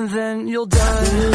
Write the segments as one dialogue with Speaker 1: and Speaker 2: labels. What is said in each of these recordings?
Speaker 1: and then you'll die.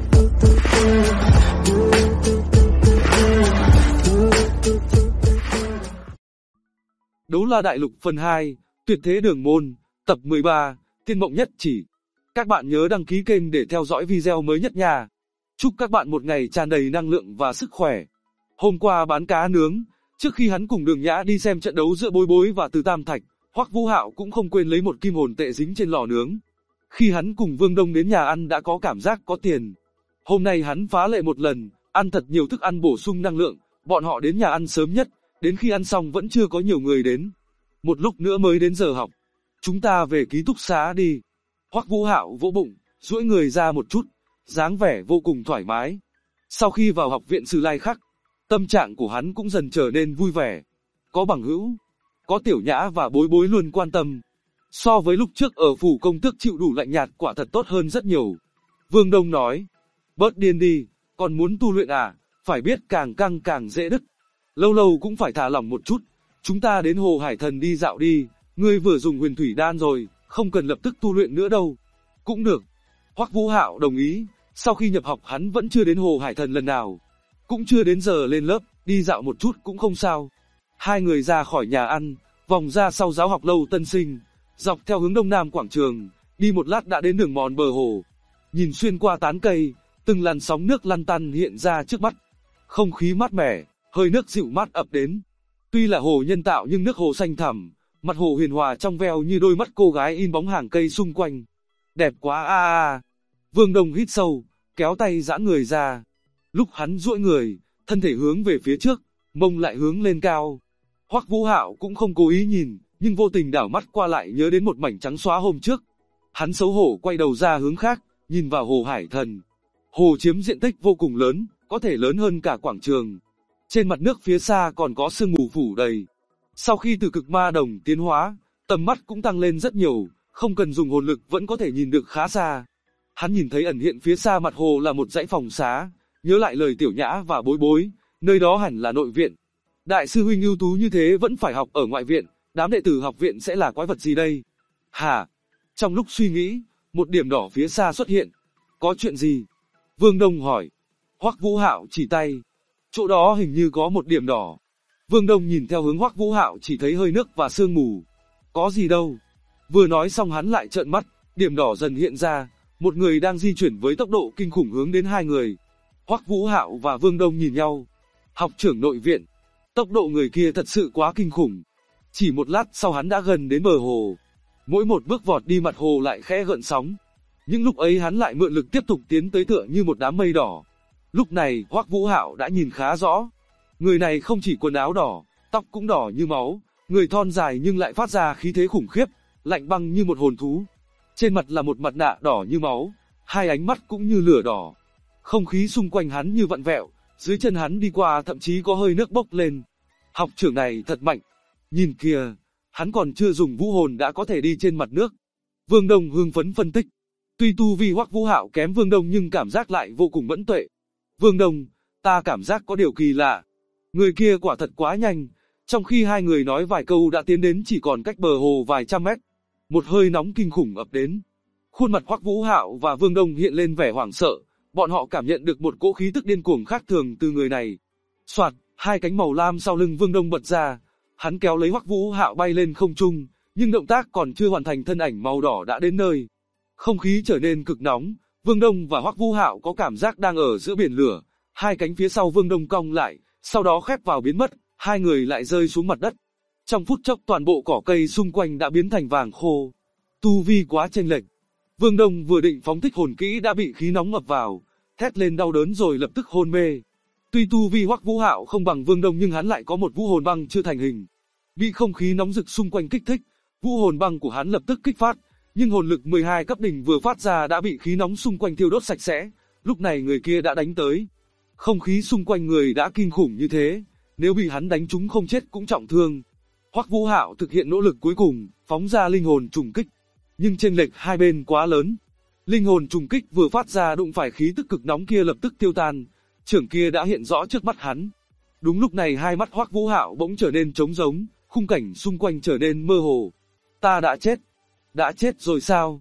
Speaker 2: Đấu La Đại Lục phần 2, Tuyệt Thế Đường Môn, tập 13, Tiên Mộng Nhất Chỉ. Các bạn nhớ đăng ký kênh để theo dõi video mới nhất nha. Chúc các bạn một ngày tràn đầy năng lượng và sức khỏe. Hôm qua bán cá nướng, trước khi hắn cùng Đường Nhã đi xem trận đấu giữa Bối Bối và Từ Tam Thạch, Hoắc Vũ Hạo cũng không quên lấy một kim hồn tệ dính trên lò nướng. Khi hắn cùng Vương Đông đến nhà ăn đã có cảm giác có tiền. Hôm nay hắn phá lệ một lần, ăn thật nhiều thức ăn bổ sung năng lượng, bọn họ đến nhà ăn sớm nhất, đến khi ăn xong vẫn chưa có nhiều người đến. Một lúc nữa mới đến giờ học. Chúng ta về ký túc xá đi. Hoắc Vũ Hạo vỗ bụng, duỗi người ra một chút, dáng vẻ vô cùng thoải mái. Sau khi vào học viện Sử Lai Khắc, tâm trạng của hắn cũng dần trở nên vui vẻ. Có bằng hữu, có Tiểu Nhã và Bối Bối luôn quan tâm. So với lúc trước ở phủ công tước chịu đủ lạnh nhạt quả thật tốt hơn rất nhiều. Vương Đông nói, bớt điên đi, còn muốn tu luyện à, phải biết càng căng càng dễ đứt. Lâu lâu cũng phải thả lỏng một chút, chúng ta đến Hồ Hải Thần đi dạo đi, ngươi vừa dùng huyền thủy đan rồi, không cần lập tức tu luyện nữa đâu. Cũng được. Hoắc Vũ Hạo đồng ý, sau khi nhập học hắn vẫn chưa đến Hồ Hải Thần lần nào. Cũng chưa đến giờ lên lớp, đi dạo một chút cũng không sao. Hai người ra khỏi nhà ăn, vòng ra sau giáo học lâu Tân Sinh, dọc theo hướng đông nam quảng trường, đi một lát đã đến đường mòn bờ hồ. Nhìn xuyên qua tán cây, từng làn sóng nước lăn tăn hiện ra trước mắt. Không khí mát mẻ, hơi nước dịu mát ập đến. Tuy là hồ nhân tạo nhưng nước hồ xanh thẳm, mặt hồ huyền hòa trong veo như đôi mắt cô gái in bóng hàng cây xung quanh. Đẹp quá a. Vương Đông hít sâu, kéo tay giãn người ra. Lúc hắn duỗi người, thân thể hướng về phía trước, mông lại hướng lên cao. Hoắc Vũ Hạo cũng không cố ý nhìn, nhưng vô tình đảo mắt qua lại nhớ đến một mảnh trắng xóa hôm trước. Hắn xấu hổ quay đầu ra hướng khác, nhìn vào Hồ Hải Thần. Hồ chiếm diện tích vô cùng lớn, có thể lớn hơn cả quảng trường. Trên mặt nước phía xa còn có sương mù phủ đầy. Sau khi từ cực ma đồng tiến hóa, tầm mắt cũng tăng lên rất nhiều, không cần dùng hồn lực vẫn có thể nhìn được khá xa. Hắn nhìn thấy ẩn hiện phía xa mặt hồ là một dãy phòng xá, nhớ lại lời Tiểu Nhã và Bối Bối, nơi đó hẳn là nội viện. Đại sư huynh ưu tú như thế vẫn phải học ở ngoại viện, đám đệ tử học viện sẽ là quái vật gì đây? Hả? Trong lúc suy nghĩ, một điểm đỏ phía xa xuất hiện. Có chuyện gì? Vương Đông hỏi. Hoắc Vũ Hạo chỉ tay. Chỗ đó hình như có một điểm đỏ. Vương Đông nhìn theo hướng Hoắc Vũ Hạo chỉ thấy hơi nước và sương mù. Có gì đâu? Vừa nói xong hắn lại trợn mắt, điểm đỏ dần hiện ra, một người đang di chuyển với tốc độ kinh khủng hướng đến hai người. Hoắc Vũ Hạo và Vương Đông nhìn nhau. Học trưởng nội viện. Tốc độ người kia thật sự quá kinh khủng. Chỉ một lát sau hắn đã gần đến bờ hồ. Mỗi một bước vọt đi mặt hồ lại khẽ gợn sóng. Nhưng lúc ấy hắn lại mượn lực tiếp tục tiến tới tựa như một đám mây đỏ. Lúc này Hoắc Vũ Hạo đã nhìn khá rõ. Người này không chỉ quần áo đỏ, tóc cũng đỏ như máu, người thon dài nhưng lại phát ra khí thế khủng khiếp, lạnh băng như một hồn thú. Trên mặt là một mặt nạ đỏ như máu, hai ánh mắt cũng như lửa đỏ. Không khí xung quanh hắn như vặn vẹo, dưới chân hắn đi qua thậm chí có hơi nước bốc lên. Học trưởng này thật mạnh. Nhìn kìa, hắn còn chưa dùng vũ hồn đã có thể đi trên mặt nước. Vương Đông hưng phấn phân tích. Tuy tu vi Hoắc Vũ Hạo kém Vương Đông nhưng cảm giác lại vô cùng mẫn tuệ. Vương Đông, ta cảm giác có điều kỳ lạ. Người kia quả thật quá nhanh, trong khi hai người nói vài câu đã tiến đến chỉ còn cách bờ hồ vài trăm mét. Một hơi nóng kinh khủng ập đến. Khuôn mặt Hoắc Vũ Hạo và Vương Đông hiện lên vẻ hoảng sợ, bọn họ cảm nhận được một cỗ khí tức điên cuồng khác thường từ người này. Soạt, hai cánh màu lam sau lưng Vương Đông bật ra, hắn kéo lấy Hoắc Vũ Hạo bay lên không trung, nhưng động tác còn chưa hoàn thành thân ảnh màu đỏ đã đến nơi. Không khí trở nên cực nóng, Vương Đông và Hoắc Vũ Hạo có cảm giác đang ở giữa biển lửa, hai cánh phía sau Vương Đông cong lại, sau đó khép vào biến mất, hai người lại rơi xuống mặt đất. Trong phút chốc toàn bộ cỏ cây xung quanh đã biến thành vàng khô. Tu vi quá chênh lệch. Vương Đông vừa định phóng thích hồn kỹ đã bị khí nóng ập vào, thét lên đau đớn rồi lập tức hôn mê. Tuy tu vi Hoắc Vũ Hạo không bằng Vương Đông nhưng hắn lại có một vũ hồn băng chưa thành hình. Bị không khí nóng rực xung quanh kích thích, vũ hồn băng của hắn lập tức kích phát, nhưng hồn lực 12 cấp đỉnh vừa phát ra đã bị khí nóng xung quanh thiêu đốt sạch sẽ. Lúc này người kia đã đánh tới. Không khí xung quanh người đã kinh khủng như thế, nếu bị hắn đánh trúng không chết cũng trọng thương. Hoắc Vũ Hạo thực hiện nỗ lực cuối cùng, phóng ra linh hồn trùng kích. Nhưng chênh lệch hai bên quá lớn. Linh hồn trùng kích vừa phát ra đụng phải khí tức cực nóng kia lập tức tiêu tan, trưởng kia đã hiện rõ trước mắt hắn. Đúng lúc này hai mắt Hoắc Vũ Hạo bỗng trở nên trống rỗng, khung cảnh xung quanh trở nên mơ hồ. Ta đã chết rồi sao?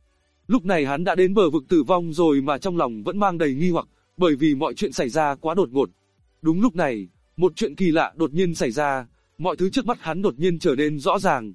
Speaker 2: Lúc này hắn đã đến bờ vực tử vong rồi mà trong lòng vẫn mang đầy nghi hoặc, bởi vì mọi chuyện xảy ra quá đột ngột. Đúng lúc này, một chuyện kỳ lạ đột nhiên xảy ra, mọi thứ trước mắt hắn đột nhiên trở nên rõ ràng,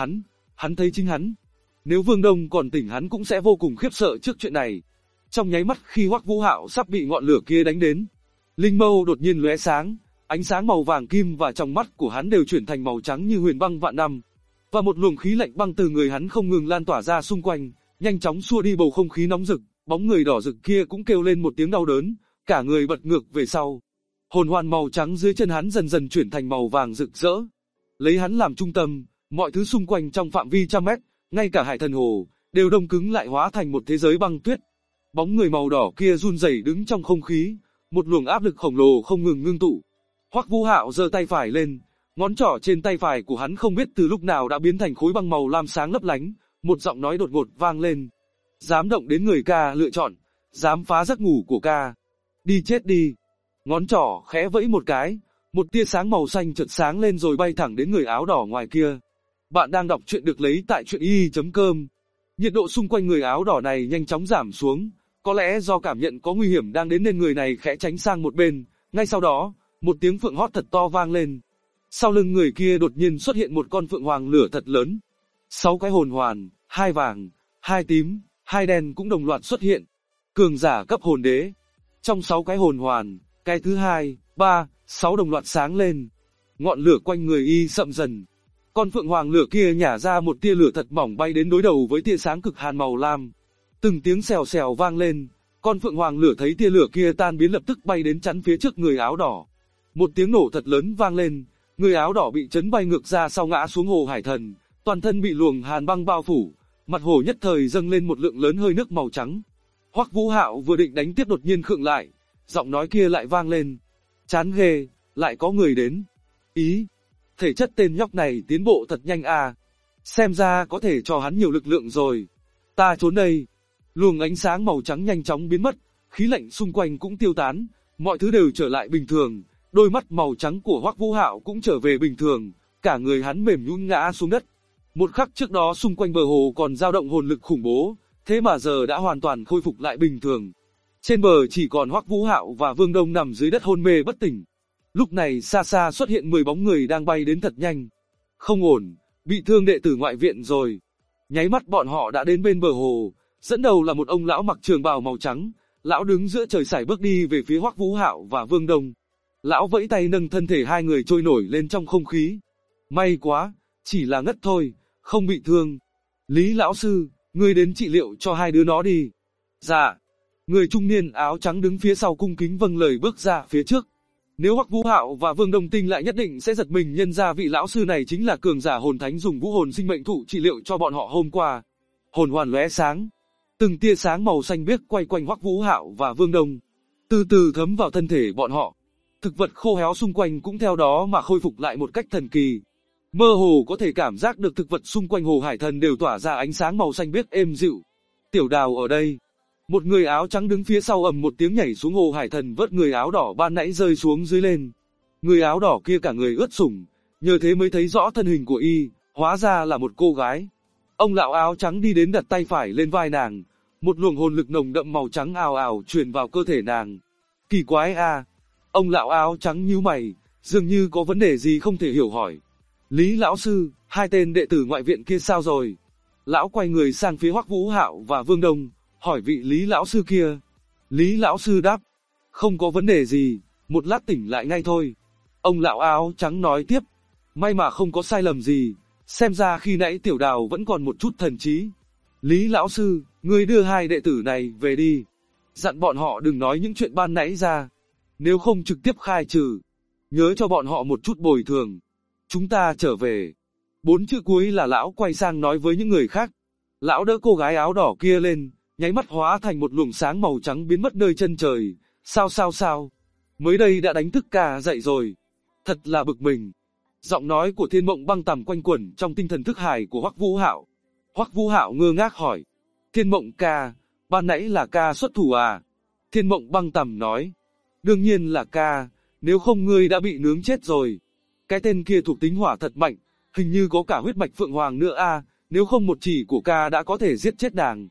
Speaker 2: hắn thấy chính hắn. Nếu Vương Đông còn tỉnh hắn cũng sẽ vô cùng khiếp sợ trước chuyện này. Trong nháy mắt khi Hoắc Vũ Hạo sắp bị ngọn lửa kia đánh đến, linh mâu đột nhiên lóe sáng, ánh sáng màu vàng kim và trong mắt của hắn đều chuyển thành màu trắng như huyền băng vạn năm. Và một luồng khí lạnh băng từ người hắn không ngừng lan tỏa ra xung quanh, nhanh chóng xua đi bầu không khí nóng rực, bóng người đỏ rực kia cũng kêu lên một tiếng đau đớn, cả người bật ngược về sau. Hồn hoàn màu trắng dưới chân hắn dần dần chuyển thành màu vàng rực rỡ. Lấy hắn làm trung tâm, mọi thứ xung quanh trong phạm vi trăm mét, ngay cả Hải Thần Hồ, đều đông cứng lại hóa thành một thế giới băng tuyết. Bóng người màu đỏ kia run rẩy đứng trong không khí, một luồng áp lực khổng lồ không ngừng ngưng tụ. Hoắc Vũ Hạo giơ tay phải lên, ngón trỏ trên tay phải của hắn không biết từ lúc nào đã biến thành khối băng màu lam sáng lấp lánh, một giọng nói đột ngột vang lên. Dám động đến người ca lựa chọn, dám phá giấc ngủ của ca. Đi chết đi. Ngón trỏ khẽ vẫy một cái, một tia sáng màu xanh chợt sáng lên rồi bay thẳng đến người áo đỏ ngoài kia. Bạn đang đọc truyện được lấy tại truyện.com. Nhiệt độ xung quanh người áo đỏ này nhanh chóng giảm xuống, có lẽ do cảm nhận có nguy hiểm đang đến nên người này khẽ tránh sang một bên, ngay sau đó, một tiếng phượng hót thật to vang lên. Sau lưng người kia đột nhiên xuất hiện một con phượng hoàng lửa thật lớn. 6 cái hồn hoàn, 2 vàng, 2 tím, 2 đen cũng đồng loạt xuất hiện. Cường giả cấp hồn đế. Trong 6 cái hồn hoàn, cái thứ 2, 3, 6 đồng loạt sáng lên. Ngọn lửa quanh người y sậm dần. Con phượng hoàng lửa kia nhả ra một tia lửa thật mỏng bay đến đối đầu với tia sáng cực hàn màu lam. Từng tiếng xèo xèo vang lên, con phượng hoàng lửa thấy tia lửa kia tan biến lập tức bay đến chắn phía trước người áo đỏ. Một tiếng nổ thật lớn vang lên, người áo đỏ bị chấn bay ngược ra sau ngã xuống hồ Hải Thần, toàn thân bị luồng hàn băng bao phủ, mặt hồ nhất thời dâng lên một lượng lớn hơi nước màu trắng. Hoắc Vũ Hạo vừa định đánh tiếp đột nhiên khựng lại, giọng nói kia lại vang lên. Chán ghê, lại có người đến. Ý, thể chất tên nhóc này tiến bộ thật nhanh à. Xem ra có thể cho hắn nhiều lực lượng rồi. Ta trốn đây. Luồng ánh sáng màu trắng nhanh chóng biến mất, khí lạnh xung quanh cũng tiêu tán, mọi thứ đều trở lại bình thường. Đôi mắt màu trắng của Hoắc Vũ Hạo cũng trở về bình thường, cả người hắn mềm nhũn ngã xuống đất. Một khắc trước đó xung quanh bờ hồ còn dao động hồn lực khủng bố, thế mà giờ đã hoàn toàn khôi phục lại bình thường. Trên bờ chỉ còn Hoắc Vũ Hạo và Vương Đông nằm dưới đất hôn mê bất tỉnh. Lúc này xa xa xuất hiện 10 bóng người đang bay đến thật nhanh. Không ổn, bị thương đệ tử ngoại viện rồi. Nháy mắt bọn họ đã đến bên bờ hồ, dẫn đầu là một ông lão mặc trường bào màu trắng, lão đứng giữa trời sải bước đi về phía Hoắc Vũ Hạo và Vương Đông. Lão vẫy tay nâng thân thể hai người trôi nổi lên trong không khí. May quá, chỉ là ngất thôi, không bị thương. Lý lão sư, ngươi đến trị liệu cho hai đứa nó đi. Dạ. Người trung niên áo trắng đứng phía sau cung kính vâng lời bước ra phía trước. Nếu Hoắc Vũ Hạo và Vương Đông Tinh lại nhất định sẽ giật mình nhân ra vị lão sư này chính là cường giả hồn thánh dùng vũ hồn sinh mệnh thụ trị liệu cho bọn họ hôm qua. Hồn hoàn lóe sáng, từng tia sáng màu xanh biếc quay quanh Hoắc Vũ Hạo và Vương Đông, từ từ thấm vào thân thể bọn họ. Thực vật khô héo xung quanh cũng theo đó mà khôi phục lại một cách thần kỳ. Mơ hồ có thể cảm giác được thực vật xung quanh hồ Hải Thần đều tỏa ra ánh sáng màu xanh biếc êm dịu. Tiểu Đào ở đây. Một người áo trắng đứng phía sau ầm một tiếng nhảy xuống hồ Hải Thần vớt người áo đỏ ban nãy rơi xuống dưới lên. Người áo đỏ kia cả người ướt sũng, nhờ thế mới thấy rõ thân hình của y, hóa ra là một cô gái. Ông lão áo trắng đi đến đặt tay phải lên vai nàng, một luồng hồn lực nồng đậm màu trắng ào ào truyền vào cơ thể nàng. Kỳ quái a. Ông lão áo trắng nhíu mày, dường như có vấn đề gì không thể hiểu hỏi. Lý lão sư, hai tên đệ tử ngoại viện kia sao rồi? Lão quay người sang phía Hoắc Vũ Hạo và Vương Đông, hỏi vị Lý lão sư kia. Lý lão sư đáp, không có vấn đề gì, một lát tỉnh lại ngay thôi. Ông lão áo trắng nói tiếp, may mà không có sai lầm gì, xem ra khi nãy Tiểu Đào vẫn còn một chút thần trí. Lý lão sư, ngươi đưa hai đệ tử này về đi, dặn bọn họ đừng nói những chuyện ban nãy ra, nếu không trực tiếp khai trừ. Nhớ cho bọn họ một chút bồi thường. Chúng ta trở về. 4 chữ cuối là lão quay sang nói với những người khác. Lão đỡ cô gái áo đỏ kia lên, nháy mắt hóa thành một luồng sáng màu trắng biến mất nơi chân trời. Sao? Mới đây đã đánh thức ca dậy rồi. Thật là bực mình. Giọng nói của Thiên Mộng Băng Tầm quanh quẩn trong tinh thần thức hải của Hoắc Vũ Hạo. Hoắc Vũ Hạo ngơ ngác hỏi. Thiên Mộng ca, ban nãy là ca xuất thủ à? Thiên Mộng Băng Tầm nói. Đương nhiên là ca, nếu không ngươi đã bị nướng chết rồi. Cái tên kia thuộc tính hỏa thật mạnh, hình như có cả huyết mạch Phượng Hoàng nữa a, nếu không một chỉ của ca đã có thể giết chết nàng.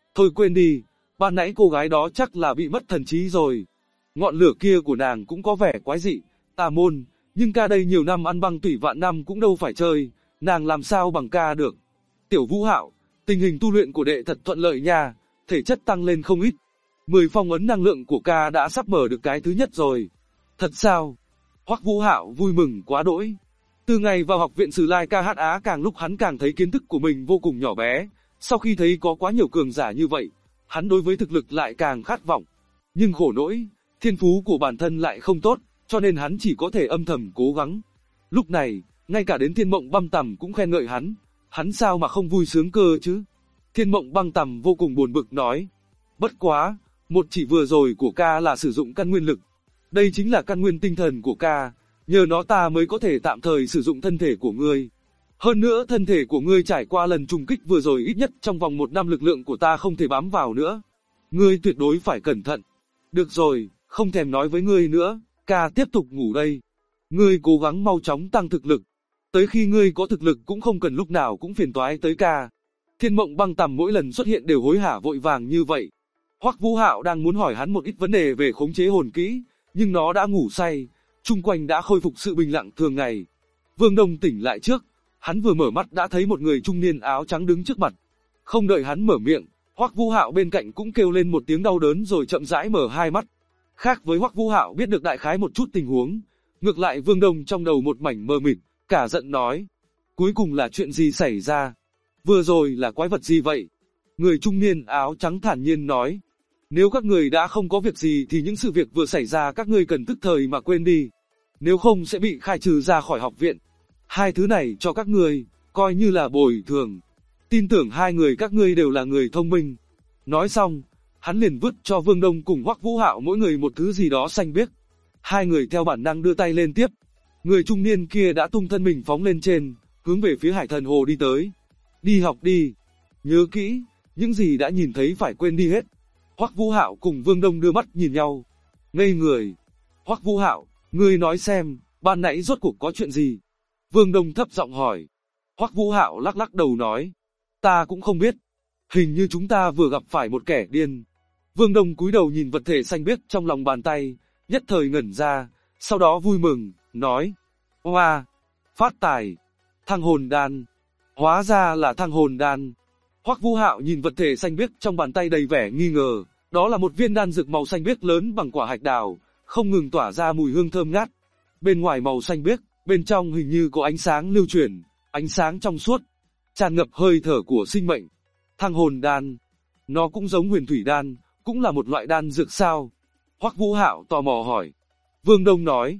Speaker 2: Thôi quên đi, ban nãy cô gái đó chắc là bị mất thần trí rồi. Ngọn lửa kia của nàng cũng có vẻ quái dị, tà môn, nhưng ca đây nhiều năm ăn băng tủy vạn năm cũng đâu phải chơi, nàng làm sao bằng ca được. Tiểu Vũ Hạo, tình hình tu luyện của đệ thật thuận lợi nha, thể chất tăng lên không ít. 10 phong ấn năng lượng của ca đã sắp mở được cái thứ nhất rồi. Thật sao? Hoắc Vũ Hạo vui mừng quá đỗi. Từ ngày vào học viện Sử Lai KHA càng lúc hắn càng thấy kiến thức của mình vô cùng nhỏ bé, sau khi thấy có quá nhiều cường giả như vậy, hắn đối với thực lực lại càng khát vọng. Nhưng khổ nỗi, thiên phú của bản thân lại không tốt, cho nên hắn chỉ có thể âm thầm cố gắng. Lúc này, ngay cả đến Thiên Mộng Băng Tầm cũng khen ngợi hắn sao mà không vui sướng cơ chứ? Thiên Mộng Băng Tầm vô cùng buồn bực nói, bất quá, một chỉ vừa rồi của ca là sử dụng căn nguyên lực. Đây chính là căn nguyên tinh thần của ca, nhờ nó ta mới có thể tạm thời sử dụng thân thể của ngươi. Hơn nữa thân thể của ngươi trải qua lần trùng kích vừa rồi ít nhất trong vòng 1 năm lực lượng của ta không thể bám vào nữa. Ngươi tuyệt đối phải cẩn thận. Được rồi, không thèm nói với ngươi nữa, ca tiếp tục ngủ đây. Ngươi cố gắng mau chóng tăng thực lực. Tới khi ngươi có thực lực cũng không cần lúc nào cũng phiền toái tới ca. Thiên Mộng Băng Tầm mỗi lần xuất hiện đều hối hả vội vàng như vậy. Hoắc Vũ Hạo đang muốn hỏi hắn một ít vấn đề về khống chế hồn kỹ, nhưng nó đã ngủ say, chung quanh đã khôi phục sự bình lặng thường ngày. Vương Đông tỉnh lại trước, hắn vừa mở mắt đã thấy một người trung niên áo trắng đứng trước mặt. Không đợi hắn mở miệng, Hoắc Vũ Hạo bên cạnh cũng kêu lên một tiếng đau đớn rồi chậm rãi mở hai mắt. Khác với Hoắc Vũ Hạo biết được đại khái một chút tình huống, ngược lại Vương Đông trong đầu một mảnh mờ mịt, cả giận nói: "Cuối cùng là chuyện gì xảy ra? Vừa rồi là quái vật gì vậy?" Người trung niên áo trắng thản nhiên nói: "Nếu các người đã không có việc gì thì những sự việc vừa xảy ra các ngươi cần tức thời mà quên đi. Nếu không sẽ bị khai trừ ra khỏi học viện. Hai thứ này cho các ngươi, coi như là bồi thường. Tin tưởng hai người các ngươi đều là người thông minh." Nói xong, hắn liền vứt cho Vương Đông cùng Hoắc Vũ Hạo mỗi người một thứ gì đó xanh biếc. Hai người theo bản năng đưa tay lên tiếp. Người trung niên kia đã tung thân mình phóng lên trên, hướng về phía Hải Thần Hồ đi tới. "Đi học đi. Nhớ kỹ, những gì đã nhìn thấy phải quên đi hết." Hoắc Vũ Hạo cùng Vương Đông đưa mắt nhìn nhau, ngây người. "Hoắc Vũ Hạo, ngươi nói xem, ban nãy rốt cuộc có chuyện gì?" Vương Đông thấp giọng hỏi. Hoắc Vũ Hạo lắc lắc đầu nói: "Ta cũng không biết. Hình như chúng ta vừa gặp phải một kẻ điên." Vương Đông cúi đầu nhìn vật thể xanh biếc trong lòng bàn tay, nhất thời ngẩn ra, sau đó vui mừng, nói: "Oa, phát tài, thăng hồn đan. Hóa ra là thăng hồn đan." Hoắc Vũ Hạo nhìn vật thể xanh biếc trong bàn tay đầy vẻ nghi ngờ, đó là một viên đan dược màu xanh biếc lớn bằng quả hạch đào, không ngừng tỏa ra mùi hương thơm ngát. Bên ngoài màu xanh biếc, bên trong hình như có ánh sáng lưu chuyển, ánh sáng trong suốt, tràn ngập hơi thở của sinh mệnh. Thăng hồn đan, nó cũng giống huyền thủy đan, cũng là một loại đan dược sao? Hoắc Vũ Hạo tò mò hỏi. Vương Đông nói: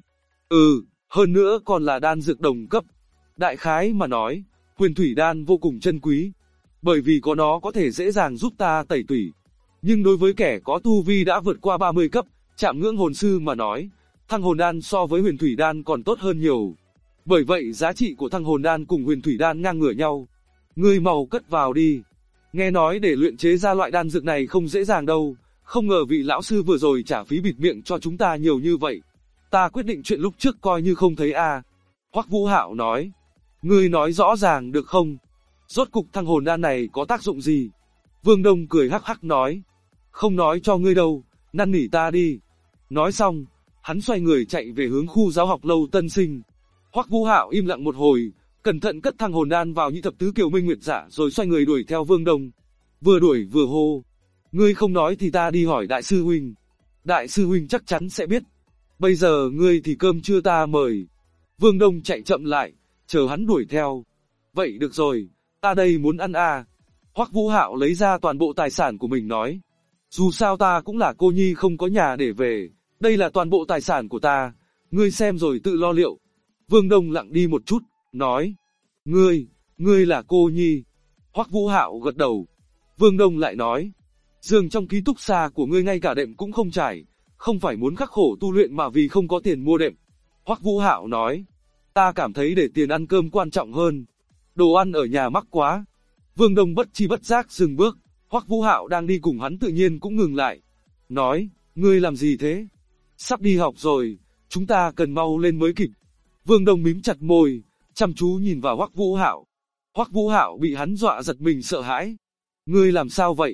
Speaker 2: hơn nữa còn là đan dược đồng cấp. Đại khái mà nói, huyền thủy đan vô cùng chân quý, bởi vì có nó có thể dễ dàng giúp ta tẩy tủy. Nhưng đối với kẻ có tu vi đã vượt qua 30 cấp, chạm ngưỡng hồn sư mà nói, thăng hồn đan so với huyền thủy đan còn tốt hơn nhiều. Bởi vậy giá trị của thăng hồn đan cùng huyền thủy đan ngang ngửa nhau. Ngươi mau cất vào đi. Nghe nói để luyện chế ra loại đan dược này không dễ dàng đâu, không ngờ vị lão sư vừa rồi trả phí bịt miệng cho chúng ta nhiều như vậy. Ta quyết định chuyện lúc trước coi như không thấy a." Hoắc Vũ Hạo nói. "Ngươi nói rõ ràng được không? Rốt cục thăng hồn đan này có tác dụng gì?" Vương Đông cười hắc hắc nói. "Không nói cho ngươi đâu, năn nỉ ta đi." Nói xong, hắn xoay người chạy về hướng khu giáo học lâu tân sinh. Hoắc Vũ Hạo im lặng một hồi, cẩn thận cất thăng hồn đan vào nhị thập tứ kiều minh nguyệt dạ rồi xoay người đuổi theo Vương Đông. Vừa đuổi vừa hô: "Ngươi không nói thì ta đi hỏi đại sư huynh. Đại sư huynh chắc chắn sẽ biết. Bây giờ ngươi thì cơm trưa ta mời." Vương Đông chạy chậm lại, chờ hắn đuổi theo. "Vậy được rồi, ta đây muốn ăn à." Hoắc Vũ Hạo lấy ra toàn bộ tài sản của mình nói. "Dù sao ta cũng là cô nhi không có nhà để về, đây là toàn bộ tài sản của ta, ngươi xem rồi tự lo liệu." Vương Đông lặng đi một chút, nói: Ngươi là cô nhi." Hoắc Vũ Hạo gật đầu. Vương Đông lại nói: "Giường trong ký túc xá của ngươi ngay cả đệm cũng không trải, không phải muốn khắc khổ tu luyện mà vì không có tiền mua đệm." Hoắc Vũ Hạo nói: "Ta cảm thấy để tiền ăn cơm quan trọng hơn. Đồ ăn ở nhà mắc quá." Vương Đông bất chi bất giác dừng bước, Hoắc Vũ Hạo đang đi cùng hắn tự nhiên cũng ngừng lại. Nói: "Ngươi làm gì thế? Sắp đi học rồi, chúng ta cần mau lên mới kịp." Vương Đông mím chặt môi, chăm chú nhìn vào Hoắc Vũ Hạo. Hoắc Vũ Hạo bị hắn dọa giật mình sợ hãi. "Ngươi làm sao vậy?"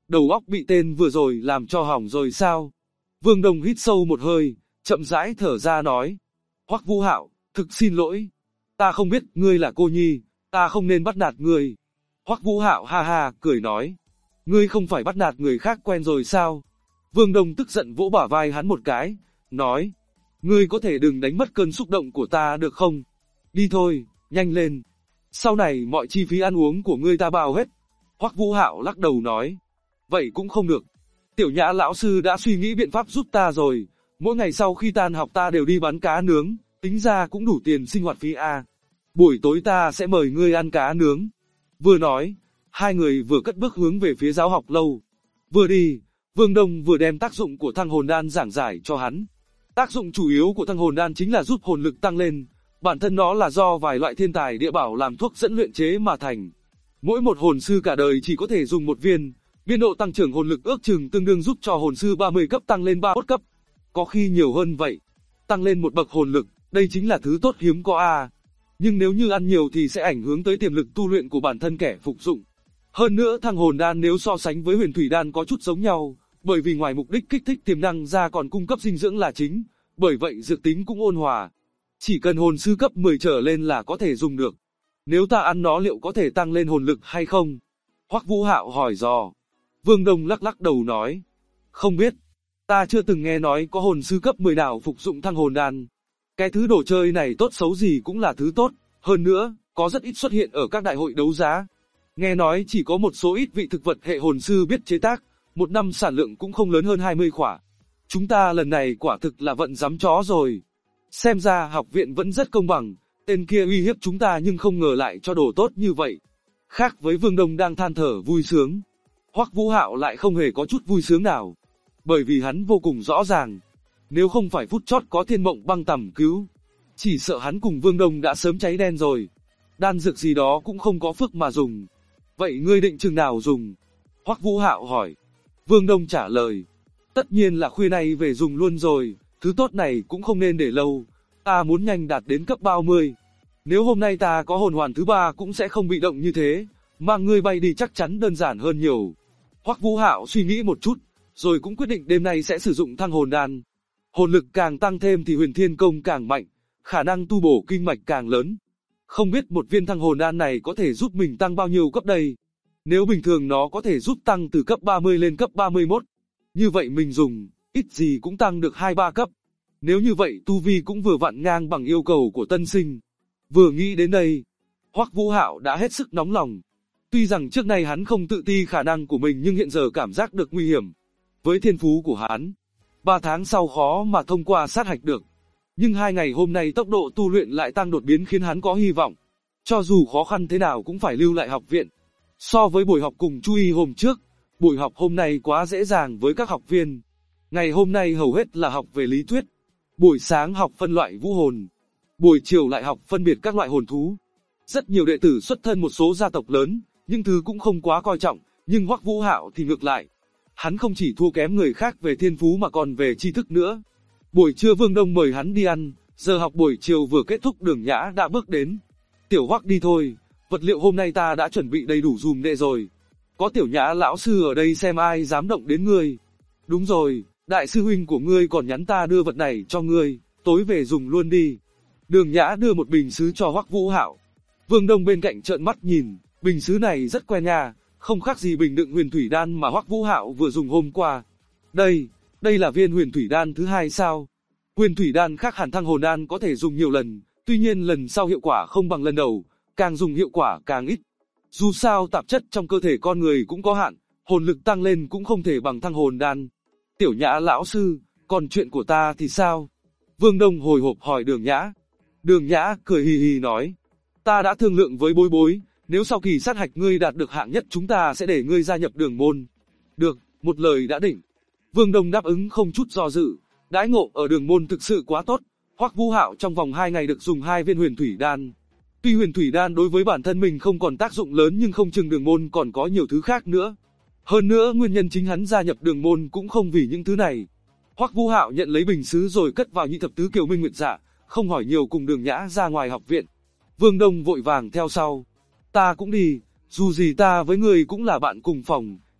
Speaker 2: Đầu óc bị tên vừa rồi làm cho hỏng rồi sao? Vương Đông hít sâu một hơi, chậm rãi thở ra nói. Hoắc Vũ Hạo, thực xin lỗi. Ta không biết ngươi là cô nhi, ta không nên bắt nạt ngươi. Hoắc Vũ Hạo ha ha, cười nói. Ngươi không phải bắt nạt người khác quen rồi sao? Vương Đông tức giận vỗ bả vai hắn một cái, nói. Ngươi có thể đừng đánh mất cơn xúc động của ta được không? Đi thôi, nhanh lên. Sau này mọi chi phí ăn uống của ngươi ta bao hết. Hoắc Vũ Hạo lắc đầu nói. Vậy cũng không được. Tiểu Nhã lão sư đã suy nghĩ biện pháp giúp ta rồi. Mỗi ngày sau khi tan học ta đều đi bán cá nướng, tính ra cũng đủ tiền sinh hoạt phí a. Buổi tối ta sẽ mời ngươi ăn cá nướng. Vừa nói, hai người vừa cất bước hướng về phía giáo học lâu. Vừa đi, Vương Đông vừa đem tác dụng của thăng hồn đan giảng giải cho hắn. Tác dụng chủ yếu của thăng hồn đan chính là giúp hồn lực tăng lên. Bản thân nó là do vài loại thiên tài địa bảo làm thuốc dẫn luyện chế mà thành. Mỗi một hồn sư cả đời chỉ có thể dùng một viên. Biên độ tăng trưởng hồn lực ước chừng tương đương giúp cho hồn sư 30 cấp tăng lên 31 cấp. Có khi nhiều hơn vậy. Tăng lên một bậc hồn lực, đây chính là thứ tốt hiếm có a. Nhưng nếu như ăn nhiều thì sẽ ảnh hưởng tới tiềm lực tu luyện của bản thân kẻ phục dụng. Hơn nữa thăng hồn đan nếu so sánh với huyền thủy đan có chút giống nhau, bởi vì ngoài mục đích kích thích tiềm năng ra còn cung cấp dinh dưỡng là chính, bởi vậy dược tính cũng ôn hòa. Chỉ cần hồn sư cấp 10 trở lên là có thể dùng được. Nếu ta ăn nó liệu có thể tăng lên hồn lực hay không? Hoắc Vũ Hạo hỏi dò. Vương Đông lắc lắc đầu nói. Không biết. Ta chưa từng nghe nói có hồn sư cấp 10 nào phục dụng thăng hồn đan. Cái thứ đồ chơi này tốt xấu gì cũng là thứ tốt. Hơn nữa, có rất ít xuất hiện ở các đại hội đấu giá. Nghe nói chỉ có một số ít vị thực vật hệ hồn sư biết chế tác. Một năm sản lượng cũng không lớn hơn 20 khỏa. Chúng ta lần này quả thực là vận dám chó rồi. Xem ra học viện vẫn rất công bằng. Tên kia uy hiếp chúng ta nhưng không ngờ lại cho đồ tốt như vậy. Khác với Vương Đông đang than thở vui sướng. Hoắc Vũ Hạo lại không hề có chút vui sướng nào. Bởi vì hắn vô cùng rõ ràng. Nếu không phải phút chót có Thiên Mộng Băng Tầm cứu, chỉ sợ hắn cùng Vương Đông đã sớm cháy đen rồi. Đan dược gì đó cũng không có phước mà dùng. Vậy ngươi định chừng nào dùng? Hoắc Vũ Hạo hỏi. Vương Đông trả lời. Tất nhiên là khuya nay về dùng luôn rồi. Thứ tốt này cũng không nên để lâu. Ta muốn nhanh đạt đến cấp 30. Nếu hôm nay ta có hồn hoàn thứ 3 cũng sẽ không bị động như thế. Mang ngươi bay đi chắc chắn đơn giản hơn nhiều. Hoắc Vũ Hạo suy nghĩ một chút, rồi cũng quyết định đêm nay sẽ sử dụng thăng hồn đan. Hồn lực càng tăng thêm thì huyền thiên công càng mạnh, khả năng tu bổ kinh mạch càng lớn. Không biết một viên thăng hồn đan này có thể giúp mình tăng bao nhiêu cấp đây? Nếu bình thường nó có thể giúp tăng từ cấp 30 lên cấp 31. Như vậy mình dùng, ít gì cũng tăng được 2-3 cấp. Nếu như vậy tu vi cũng vừa vặn ngang bằng yêu cầu của tân sinh. Vừa nghĩ đến đây, Hoắc Vũ Hạo đã hết sức nóng lòng. Tuy rằng trước nay hắn không tự ti khả năng của mình nhưng hiện giờ cảm giác được nguy hiểm. Với thiên phú của hắn, 3 tháng sau khó mà thông qua sát hạch được. Nhưng 2 ngày hôm nay tốc độ tu luyện lại tăng đột biến khiến hắn có hy vọng. Cho dù khó khăn thế nào cũng phải lưu lại học viện. So với buổi học cùng Chu Y hôm trước, buổi học hôm nay quá dễ dàng với các học viên. Ngày hôm nay hầu hết là học về lý thuyết. Buổi sáng học phân loại vũ hồn. Buổi chiều lại học phân biệt các loại hồn thú. Rất nhiều đệ tử xuất thân một số gia tộc lớn, nhưng thứ cũng không quá coi trọng, nhưng Hoắc Vũ Hạo thì ngược lại. Hắn không chỉ thua kém người khác về thiên phú mà còn về tri thức nữa. Buổi trưa Vương Đông mời hắn đi ăn, giờ học buổi chiều vừa kết thúc Đường Nhã đã bước đến. Tiểu Hoắc đi thôi, vật liệu hôm nay ta đã chuẩn bị đầy đủ dùm đệ rồi. Có Tiểu Nhã lão sư ở đây xem ai dám động đến ngươi. Đúng rồi, đại sư huynh của ngươi còn nhắn ta đưa vật này cho ngươi, tối về dùng luôn đi. Đường Nhã đưa một bình sứ cho Hoắc Vũ Hạo. Vương Đông bên cạnh trợn mắt nhìn, bình sứ này rất quen nha, không khác gì bình đựng huyền thủy đan mà Hoắc Vũ Hạo vừa dùng hôm qua. Đây là viên huyền thủy đan thứ 2 sao? Huyền thủy đan khác hẳn thăng hồn đan có thể dùng nhiều lần, tuy nhiên lần sau hiệu quả không bằng lần đầu, càng dùng hiệu quả càng ít. Dù sao tạp chất trong cơ thể con người cũng có hạn, hồn lực tăng lên cũng không thể bằng thăng hồn đan. Tiểu Nhã lão sư, còn chuyện của ta thì sao? Vương Đông hồi hộp hỏi Đường Nhã. Đường Nhã cười hì hì nói, ta đã thương lượng với Bối Bối, nếu sau kỳ sát hạch ngươi đạt được hạng nhất chúng ta sẽ để ngươi gia nhập Đường môn. Được, một lời đã định. Vương Đông đáp ứng không chút do dự, đãi ngộ ở Đường môn thực sự quá tốt. Hoắc Vũ Hạo trong vòng 2 ngày được dùng 2 viên huyền thủy đan. Tuy huyền thủy đan đối với bản thân mình không còn tác dụng lớn nhưng không chừng Đường môn còn có nhiều thứ khác nữa. Hơn nữa nguyên nhân chính hắn gia nhập Đường môn cũng không vì những thứ này. Hoắc Vũ Hạo nhận lấy bình sứ rồi cất vào nhị thập tứ Kiều Minh Nguyệt Dạ, không hỏi nhiều cùng Đường Nhã ra ngoài học viện. Vương Đông vội vàng theo sau. Ta cũng đi, dù gì ta với ngươi cũng là bạn cùng phòng,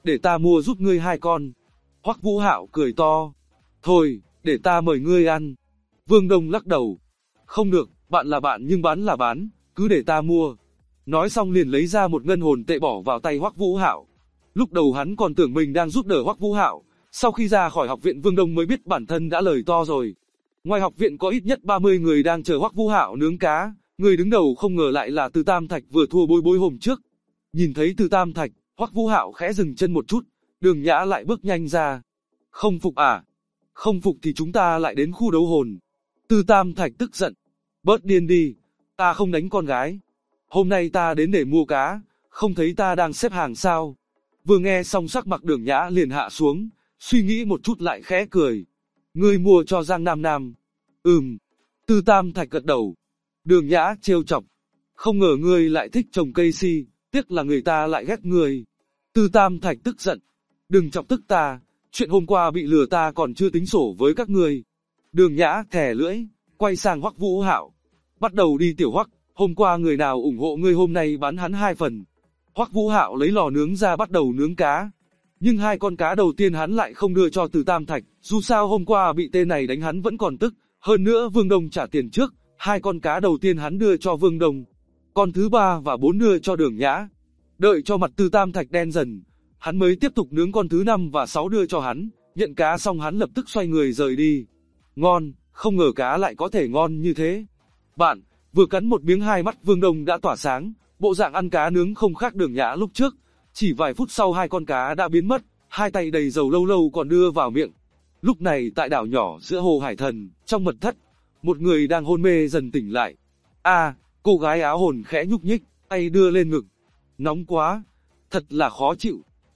Speaker 2: để ta mua giúp ngươi 2 con. Hoắc Vũ Hạo cười to. Thôi, để ta mời ngươi ăn. Vương Đông lắc đầu. Không được, bạn là bạn nhưng bán là bán, cứ để ta mua. Nói xong liền lấy ra một ngân hồn tệ bỏ vào tay Hoắc Vũ Hạo. Lúc đầu hắn còn tưởng mình đang giúp đỡ Hoắc Vũ Hạo, sau khi ra khỏi học viện Vương Đông mới biết bản thân đã lời to rồi. Ngoài học viện có ít nhất 30 người đang chờ Hoắc Vũ Hạo nướng cá, người đứng đầu không ngờ lại là Từ Tam Thạch vừa thua Bối Bối hôm trước. Nhìn thấy Từ Tam Thạch, Hoắc Vũ Hạo khẽ dừng chân một chút, Đường Nhã lại bước nhanh ra. Không phục à? Không phục thì chúng ta lại đến khu đấu hồn. Từ Tam Thạch tức giận. Bớt điên đi, ta không đánh con gái. Hôm nay ta đến để mua cá, không thấy ta đang xếp hàng sao? Vừa nghe xong sắc mặt Đường Nhã liền hạ xuống, suy nghĩ một chút lại khẽ cười. Ngươi mua cho Giang Nam Nam. Từ Tam Thạch gật đầu. Đường Nhã trêu chọc. Không ngờ ngươi lại thích trồng cây si, tiếc là người ta lại ghét ngươi. Từ Tam Thạch tức giận. Đừng chọc tức ta, chuyện hôm qua bị lừa ta còn chưa tính sổ với các ngươi. Đường Nhã thè lưỡi, quay sang Hoắc Vũ Hạo. Bắt đầu đi Tiểu Hoắc, hôm qua người nào ủng hộ ngươi hôm nay bán hắn 2 phần. Hoắc Vũ Hạo lấy lò nướng ra bắt đầu nướng cá. Nhưng 2 con cá đầu tiên hắn lại không đưa cho Từ Tam Thạch, dù sao hôm qua bị tên này đánh hắn vẫn còn tức, hơn nữa Vương Đông trả tiền trước, 2 con cá đầu tiên hắn đưa cho Vương Đông. Con thứ 3 và 4 đưa cho Đường Nhã. Đợi cho mặt Từ Tam Thạch đen dần, hắn mới tiếp tục nướng con thứ 5 và 6 đưa cho hắn, nhận cá xong hắn lập tức xoay người rời đi. Ngon, không ngờ cá lại có thể ngon như thế. Bạn, vừa cắn một miếng hai mắt Vương Đông đã tỏa sáng, bộ dạng ăn cá nướng không khác Đường Nhã lúc trước. Chỉ vài phút sau 2 con cá đã biến mất, 2 tay đầy dầu lâu lâu còn đưa vào miệng. Lúc này tại đảo nhỏ giữa hồ Hải Thần, trong mật thất, một người đang hôn mê dần tỉnh lại. Cô gái áo hồn khẽ nhúc nhích, tay đưa lên ngực. Nóng quá, thật là khó chịu.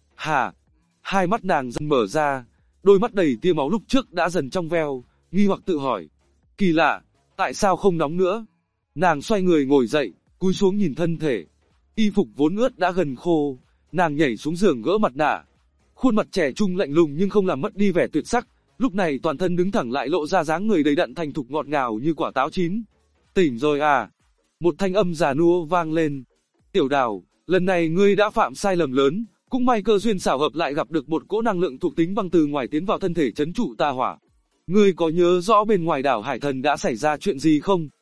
Speaker 2: Hai mắt nàng dần mở ra, đôi mắt đầy tia máu lúc trước đã dần trong veo, nghi hoặc tự hỏi. Kỳ lạ, tại sao không nóng nữa? Nàng xoay người ngồi dậy, cúi xuống nhìn thân thể. Y phục vốn ướt đã gần khô, nàng nhảy xuống giường gỡ mặt nạ. Khuôn mặt trẻ trung lạnh lùng nhưng không làm mất đi vẻ tuyệt sắc, lúc này toàn thân đứng thẳng lại lộ ra dáng người đầy đặn thành thục ngọt ngào như quả táo chín. Tỉnh rồi à? Một thanh âm già nua vang lên. Tiểu Đào, lần này ngươi đã phạm sai lầm lớn, cũng may cơ duyên xảo hợp lại gặp được một cỗ năng lượng thuộc tính băng từ ngoài tiến vào thân thể trấn trụ tà hỏa. Ngươi có nhớ rõ bên ngoài đảo Hải Thần đã xảy ra chuyện gì không?